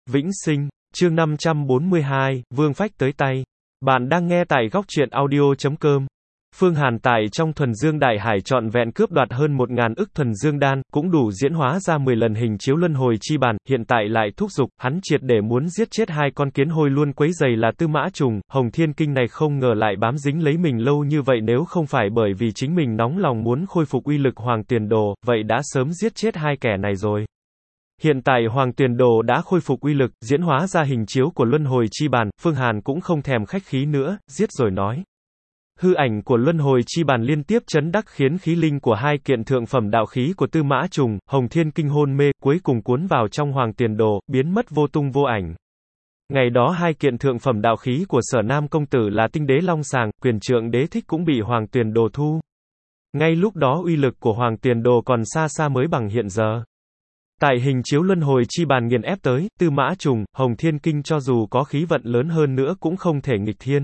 Vĩnh sinh, chương 542, Vương Phách tới tay. Bạn đang nghe tại góc truyện audio.com. Phương Hàn tại trong thuần dương đại hải trọn vẹn cướp đoạt hơn 1.000 ức thuần dương đan, cũng đủ diễn hóa ra 10 lần hình chiếu luân hồi chi bàn, hiện tại lại thúc giục, hắn triệt để muốn giết chết hai con kiến hôi luôn quấy giày là Tư Mã Trùng, Hồng Thiên Kinh này không ngờ lại bám dính lấy mình lâu như vậy, nếu không phải bởi vì chính mình nóng lòng muốn khôi phục uy lực Hoàng Tuyền Đồ, vậy đã sớm giết chết hai kẻ này rồi. Hiện tại Hoàng Tuyền Đồ đã khôi phục uy lực, diễn hóa ra hình chiếu của luân hồi chi bàn, Phương Hàn cũng không thèm khách khí nữa, giết rồi nói. Hư ảnh của luân hồi chi bàn liên tiếp chấn đắc khiến khí linh của hai kiện thượng phẩm đạo khí của Tư Mã Trùng, Hồng Thiên Kinh hôn mê, cuối cùng cuốn vào trong Hoàng Tuyền Đồ, biến mất vô tung vô ảnh. Ngày đó hai kiện thượng phẩm đạo khí của Sở Nam công tử là Tinh Đế Long Sàng, Quyền Trượng Đế Thích cũng bị Hoàng Tuyền Đồ thu. Ngay lúc đó uy lực của Hoàng Tuyền Đồ còn xa xa mới bằng hiện giờ. Tại hình chiếu luân hồi chi bàn nghiền ép tới, Tư Mã Trùng, Hồng Thiên Kinh cho dù có khí vận lớn hơn nữa cũng không thể nghịch thiên.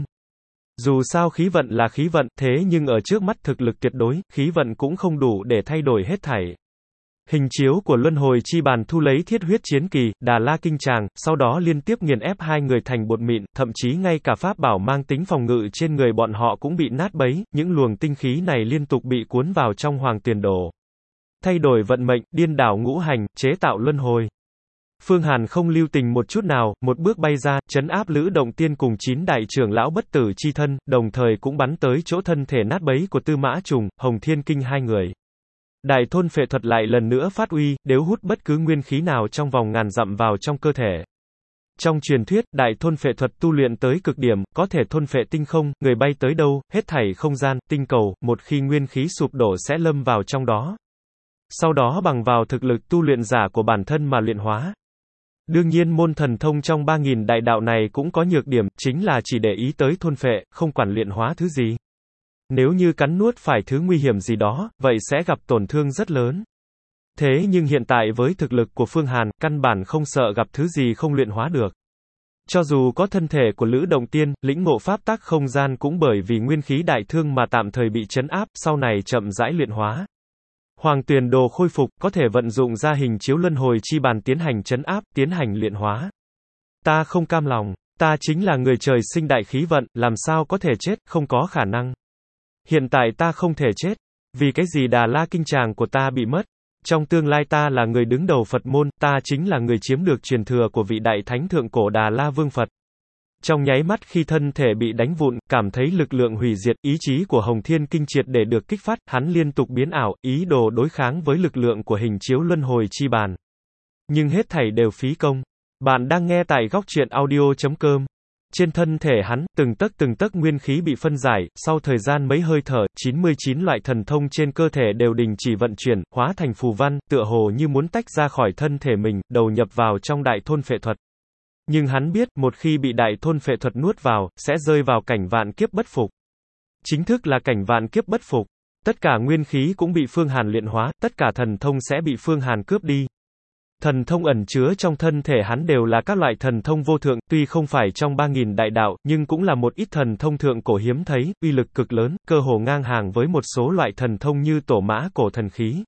Dù sao khí vận là khí vận, thế nhưng ở trước mắt thực lực tuyệt đối, khí vận cũng không đủ để thay đổi hết thảy. Hình chiếu của luân hồi chi bàn thu lấy thiết huyết chiến kỳ, Đà La Kinh Tràng, sau đó liên tiếp nghiền ép hai người thành bột mịn, thậm chí ngay cả pháp bảo mang tính phòng ngự trên người bọn họ cũng bị nát bấy, những luồng tinh khí này liên tục bị cuốn vào trong Hoàng Tuyền Đồ. Thay đổi vận mệnh, điên đảo ngũ hành, chế tạo luân hồi. Phương Hàn không lưu tình một chút nào, một bước bay ra, trấn áp Lữ Động Tiên cùng 9 đại trưởng lão bất tử chi thân, đồng thời cũng bắn tới chỗ thân thể nát bấy của Tư Mã Trùng, Hồng Thiên Kinh hai người. Đại thôn phệ thuật lại lần nữa phát uy, nếu hút bất cứ nguyên khí nào trong vòng ngàn dặm vào trong cơ thể. Trong truyền thuyết, đại thôn phệ thuật tu luyện tới cực điểm, có thể thôn phệ tinh không, người bay tới đâu, hết thảy không gian, tinh cầu, một khi nguyên khí sụp đổ sẽ lâm vào trong đó. Sau đó bằng vào thực lực tu luyện giả của bản thân mà luyện hóa. Đương nhiên môn thần thông trong 3.000 đại đạo này cũng có nhược điểm, chính là chỉ để ý tới thôn phệ, không quản luyện hóa thứ gì. Nếu như cắn nuốt phải thứ nguy hiểm gì đó, vậy sẽ gặp tổn thương rất lớn. Thế nhưng hiện tại với thực lực của Phương Hàn, căn bản không sợ gặp thứ gì không luyện hóa được. Cho dù có thân thể của Lữ Động Tiên, lĩnh ngộ pháp tắc không gian cũng bởi vì nguyên khí đại thương mà tạm thời bị trấn áp, sau này chậm rãi luyện hóa. Hoàng Tuyền Đồ khôi phục, có thể vận dụng ra hình chiếu luân hồi chi bàn tiến hành trấn áp, tiến hành luyện hóa. Ta không cam lòng, ta chính là người trời sinh đại khí vận, làm sao có thể chết, không có khả năng. Hiện tại ta không thể chết, vì cái gì Đà La Kinh Tràng của ta bị mất. Trong tương lai ta là người đứng đầu Phật môn, ta chính là người chiếm được truyền thừa của vị đại thánh thượng cổ Đà La Vương Phật. Trong nháy mắt khi thân thể bị đánh vụn, cảm thấy lực lượng hủy diệt, ý chí của Hồng Thiên Kinh triệt để được kích phát, hắn liên tục biến ảo, ý đồ đối kháng với lực lượng của hình chiếu luân hồi chi bàn. Nhưng hết thảy đều phí công. Bạn đang nghe tại góc truyện audio.com. Trên thân thể hắn, từng tấc nguyên khí bị phân giải, sau thời gian mấy hơi thở, 99 loại thần thông trên cơ thể đều đình chỉ vận chuyển, hóa thành phù văn, tựa hồ như muốn tách ra khỏi thân thể mình, đầu nhập vào trong đại thôn phệ thuật. Nhưng hắn biết, một khi bị đại thôn phệ thuật nuốt vào, sẽ rơi vào cảnh vạn kiếp bất phục. Chính thức là cảnh vạn kiếp bất phục. Tất cả nguyên khí cũng bị Phương Hàn luyện hóa, tất cả thần thông sẽ bị Phương Hàn cướp đi. Thần thông ẩn chứa trong thân thể hắn đều là các loại thần thông vô thượng, tuy không phải trong 3.000 đại đạo, nhưng cũng là một ít thần thông thượng cổ hiếm thấy, uy lực cực lớn, cơ hồ ngang hàng với một số loại thần thông như tổ mã cổ thần khí.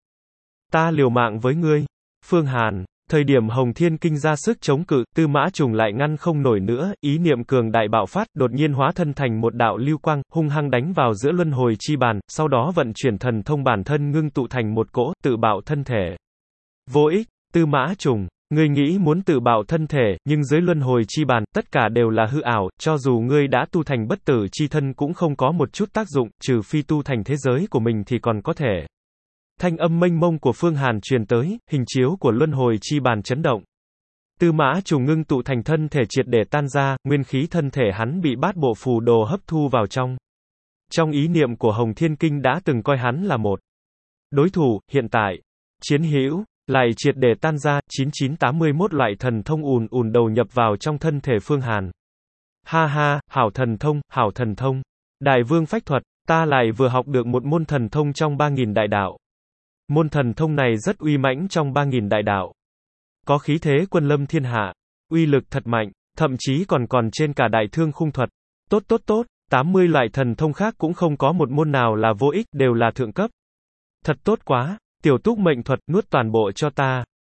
Ta liều mạng với ngươi, Phương Hàn. Thời điểm Hồng Thiên Kinh ra sức chống cự, Tư Mã Trùng lại ngăn không nổi nữa, ý niệm cường đại bạo phát, đột nhiên hóa thân thành một đạo lưu quang, hung hăng đánh vào giữa luân hồi chi bàn, sau đó vận chuyển thần thông bản thân ngưng tụ thành một cỗ, tự bạo thân thể. Vô ích, Tư Mã Trùng, ngươi nghĩ muốn tự bạo thân thể, nhưng dưới luân hồi chi bàn, tất cả đều là hư ảo, cho dù ngươi đã tu thành bất tử chi thân cũng không có một chút tác dụng, trừ phi tu thành thế giới của mình thì còn có thể. Thanh âm mênh mông của Phương Hàn truyền tới, hình chiếu của luân hồi chi bàn chấn động. Tư Mã Trùng ngưng tụ thành thân thể triệt để tan ra, nguyên khí thân thể hắn bị bát bộ phù đồ hấp thu vào trong. Trong ý niệm của Hồng Thiên Kinh đã từng coi hắn là một đối thủ, hiện tại, chiến hữu, lại triệt để tan ra, 9981 loại thần thông ùn đầu nhập vào trong thân thể Phương Hàn. Ha ha, hảo thần thông, hảo thần thông. Đại Vương Phách thuật, ta lại vừa học được một môn thần thông trong 3.000 đại đạo. Môn thần thông này rất uy mãnh trong 3.000 đại đạo. Có khí thế quân lâm thiên hạ. Uy lực thật mạnh, thậm chí còn trên cả đại thương khung thuật. Tốt, 80 loại thần thông khác cũng không có một môn nào là vô ích, đều là thượng cấp. Thật tốt quá, tiểu túc mệnh thuật, nuốt toàn bộ cho ta.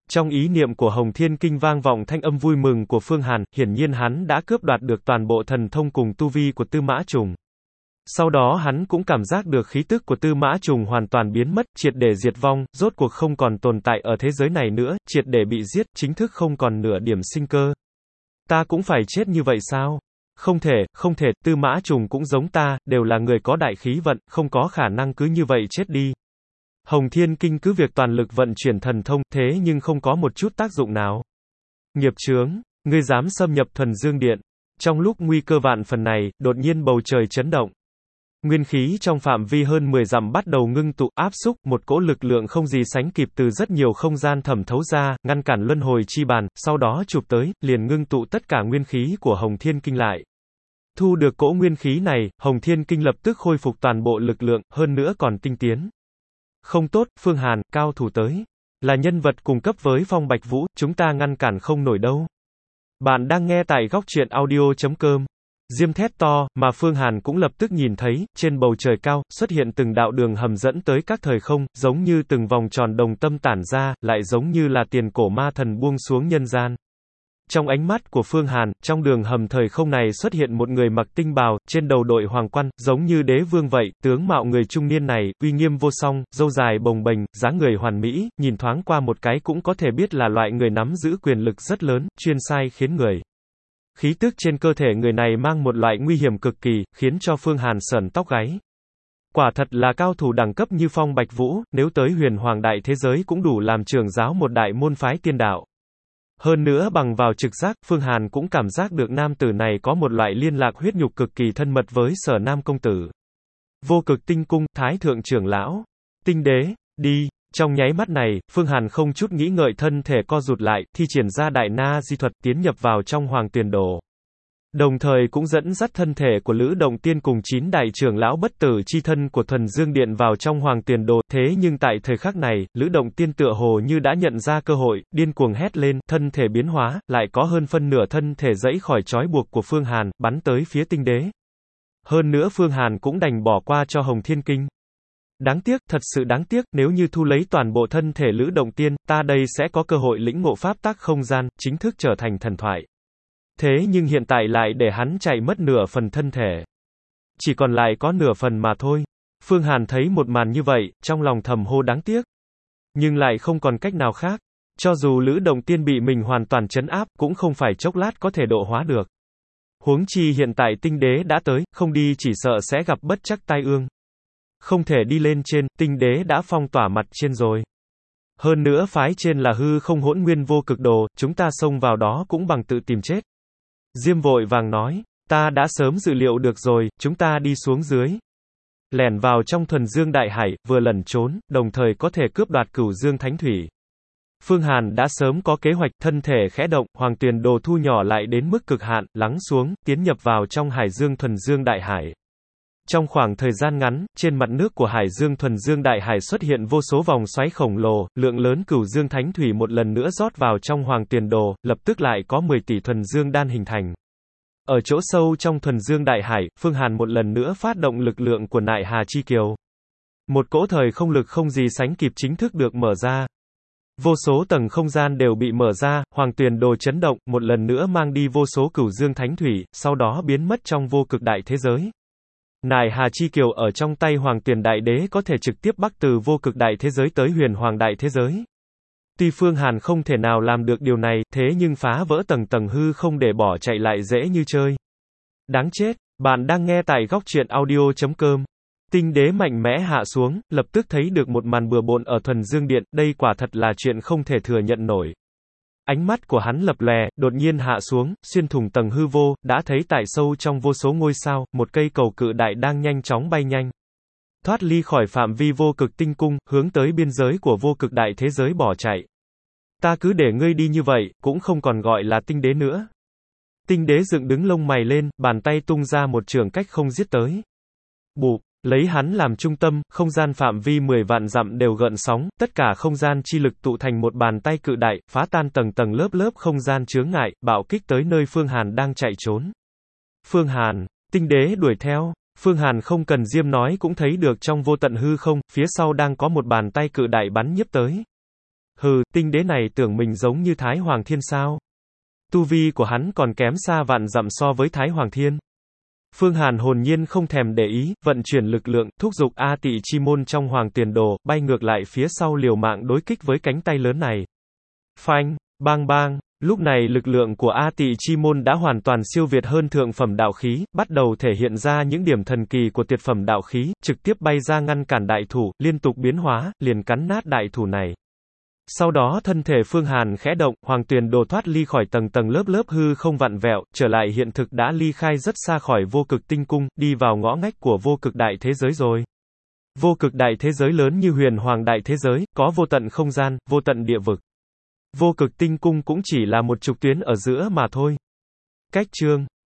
Trong ý niệm của Hồng Thiên Kinh vang vọng thanh âm vui mừng của Phương Hàn, hiển nhiên hắn đã cướp đoạt được toàn bộ thần thông cùng tu vi của Tư Mã Trùng. Sau đó hắn cũng cảm giác được khí tức của Tư Mã Trùng hoàn toàn biến mất, triệt để diệt vong, rốt cuộc không còn tồn tại ở thế giới này nữa, triệt để bị giết, chính thức không còn nửa điểm sinh cơ. Ta cũng phải chết như vậy sao? Không thể, Tư Mã Trùng cũng giống ta, đều là người có đại khí vận, không có khả năng cứ như vậy chết đi. Hồng Thiên Kinh cứ việc toàn lực vận chuyển thần thông, thế nhưng không có một chút tác dụng nào. Nghiệp chướng, ngươi dám xâm nhập Thuần Dương Điện. Trong lúc nguy cơ vạn phần này, đột nhiên bầu trời chấn động. Nguyên khí trong phạm vi hơn 10 dặm bắt đầu ngưng tụ, áp xúc, một cỗ lực lượng không gì sánh kịp từ rất nhiều không gian thẩm thấu ra, ngăn cản luân hồi chi bàn, sau đó chụp tới, liền ngưng tụ tất cả nguyên khí của Hồng Thiên Kinh lại. Thu được cỗ nguyên khí này, Hồng Thiên Kinh lập tức khôi phục toàn bộ lực lượng, hơn nữa còn tinh tiến. Không tốt, Phương Hàn, cao thủ tới. Là nhân vật cùng cấp với Phong Bạch Vũ, chúng ta ngăn cản không nổi đâu. Bạn đang nghe tại góc truyện audio.com. Diêm thét to, mà Phương Hàn cũng lập tức nhìn thấy, trên bầu trời cao, xuất hiện từng đạo đường hầm dẫn tới các thời không, giống như từng vòng tròn đồng tâm tản ra, lại giống như là tiền cổ ma thần buông xuống nhân gian. Trong ánh mắt của Phương Hàn, trong đường hầm thời không này xuất hiện một người mặc tinh bào, trên đầu đội hoàng quan, giống như đế vương vậy, tướng mạo người trung niên này, uy nghiêm vô song, râu dài bồng bềnh, dáng người hoàn mỹ, nhìn thoáng qua một cái cũng có thể biết là loại người nắm giữ quyền lực rất lớn, chuyên sai khiến người. Khí tức trên cơ thể người này mang một loại nguy hiểm cực kỳ, khiến cho Phương Hàn sởn tóc gáy. Quả thật là cao thủ đẳng cấp như Phong Bạch Vũ, nếu tới huyền hoàng đại thế giới cũng đủ làm trưởng giáo một đại môn phái tiên đạo. Hơn nữa bằng vào trực giác, Phương Hàn cũng cảm giác được nam tử này có một loại liên lạc huyết nhục cực kỳ thân mật với Sở Nam công tử. Vô Cực Tinh Cung, Thái thượng trưởng lão, Tinh đế, đi. Trong nháy mắt này, Phương Hàn không chút nghĩ ngợi thân thể co rụt lại, thi triển ra đại na di thuật tiến nhập vào trong Hoàng Tuyền Đồ. Đồng thời cũng dẫn dắt thân thể của Lữ Động Tiên cùng 9 đại trưởng lão bất tử chi thân của Thuần Dương Điện vào trong Hoàng Tuyền Đồ. Thế nhưng tại thời khắc này, Lữ Động Tiên tựa hồ như đã nhận ra cơ hội, điên cuồng hét lên, thân thể biến hóa, lại có hơn phân nửa thân thể giãy khỏi trói buộc của Phương Hàn, bắn tới phía Tinh đế. Hơn nữa Phương Hàn cũng đành bỏ qua cho Hồng Thiên Kinh. Đáng tiếc, thật sự đáng tiếc, nếu như thu lấy toàn bộ thân thể Lữ Động Tiên, ta đây sẽ có cơ hội lĩnh ngộ pháp tắc không gian, chính thức trở thành thần thoại. Thế nhưng hiện tại lại để hắn chạy mất nửa phần thân thể. Chỉ còn lại có nửa phần mà thôi. Phương Hàn thấy một màn như vậy, trong lòng thầm hô đáng tiếc. Nhưng lại không còn cách nào khác. Cho dù Lữ Động Tiên bị mình hoàn toàn trấn áp, cũng không phải chốc lát có thể độ hóa được. Huống chi hiện tại Tinh đế đã tới, không đi chỉ sợ sẽ gặp bất trắc tai ương. Không thể đi lên trên, Tinh đế đã phong tỏa mặt trên rồi. Hơn nữa phái trên là hư không hỗn nguyên vô cực đồ, chúng ta xông vào đó cũng bằng tự tìm chết. Diêm vội vàng nói, ta đã sớm dự liệu được rồi, chúng ta đi xuống dưới. Lẻn vào trong Thuần Dương Đại Hải, vừa lẩn trốn, đồng thời có thể cướp đoạt Cửu Dương Thánh Thủy. Phương Hàn đã sớm có kế hoạch, thân thể khẽ động, Hoàng Tuyền Đồ thu nhỏ lại đến mức cực hạn, lắng xuống, tiến nhập vào trong Hải Dương Thuần Dương Đại Hải. Trong khoảng thời gian ngắn, trên mặt nước của Hải Dương Thuần Dương Đại Hải xuất hiện vô số vòng xoáy khổng lồ, lượng lớn Cửu Dương Thánh Thủy một lần nữa rót vào trong Hoàng Tuyền Đồ, lập tức lại có 10 tỷ Thuần Dương đan hình thành. Ở chỗ sâu trong Thuần Dương Đại Hải, Phương Hàn một lần nữa phát động lực lượng của Nại Hà Chi Kiều. Một cỗ thời không lực không gì sánh kịp chính thức được mở ra. Vô số tầng không gian đều bị mở ra, Hoàng Tuyền Đồ chấn động, một lần nữa mang đi vô số Cửu Dương Thánh Thủy, sau đó biến mất trong vô cực đại thế giới. Nại Hà Chi Kiều ở trong tay Hoàng Tuyền Đại Đế có thể trực tiếp bắc từ vô cực đại thế giới tới huyền hoàng đại thế giới. Tuy Phương Hàn không thể nào làm được điều này, thế nhưng phá vỡ tầng tầng hư không để bỏ chạy lại dễ như chơi. Đáng chết, bạn đang nghe tại góc truyện audio.com. Tinh đế mạnh mẽ hạ xuống, lập tức thấy được một màn bừa bộn ở Thuần Dương Điện, đây quả thật là chuyện không thể thừa nhận nổi. Ánh mắt của hắn lập lòe, đột nhiên hạ xuống, xuyên thủng tầng hư vô, đã thấy tại sâu trong vô số ngôi sao, một cây cầu cự đại đang nhanh chóng bay nhanh. Thoát ly khỏi phạm vi vô cực tinh cung, hướng tới biên giới của vô cực đại thế giới bỏ chạy. Ta cứ để ngươi đi như vậy, cũng không còn gọi là tinh đế nữa. Tinh đế dựng đứng lông mày lên, bàn tay tung ra một trường cách không giết tới. Bụp. Lấy hắn làm trung tâm, không gian phạm vi 10 vạn dặm đều gợn sóng, tất cả không gian chi lực tụ thành một bàn tay cự đại, phá tan tầng tầng lớp lớp không gian chướng ngại, bạo kích tới nơi Phương Hàn đang chạy trốn. Phương Hàn, tinh đế đuổi theo, Phương Hàn không cần Diêm nói cũng thấy được trong vô tận hư không, phía sau đang có một bàn tay cự đại bắn nhấp tới. Hừ, tinh đế này tưởng mình giống như Thái Hoàng Thiên sao? Tu vi của hắn còn kém xa vạn dặm so với Thái Hoàng Thiên. Phương Hàn hồn nhiên không thèm để ý, vận chuyển lực lượng, thúc giục A Tị Chi Môn trong Hoàng Tuyền Đồ, bay ngược lại phía sau liều mạng đối kích với cánh tay lớn này. Phanh, bang bang, lúc này lực lượng của A Tị Chi Môn đã hoàn toàn siêu việt hơn thượng phẩm đạo khí, bắt đầu thể hiện ra những điểm thần kỳ của tuyệt phẩm đạo khí, trực tiếp bay ra ngăn cản đại thủ, liên tục biến hóa, liền cắn nát đại thủ này. Sau đó thân thể Phương Hàn khẽ động, Hoàng Tuyền Đồ thoát ly khỏi tầng tầng lớp lớp hư không vặn vẹo, trở lại hiện thực đã ly khai rất xa khỏi vô cực tinh cung, đi vào ngõ ngách của vô cực đại thế giới rồi. Vô cực đại thế giới lớn như huyền hoàng đại thế giới, có vô tận không gian, vô tận địa vực. Vô cực tinh cung cũng chỉ là một trục tuyến ở giữa mà thôi. Cách chương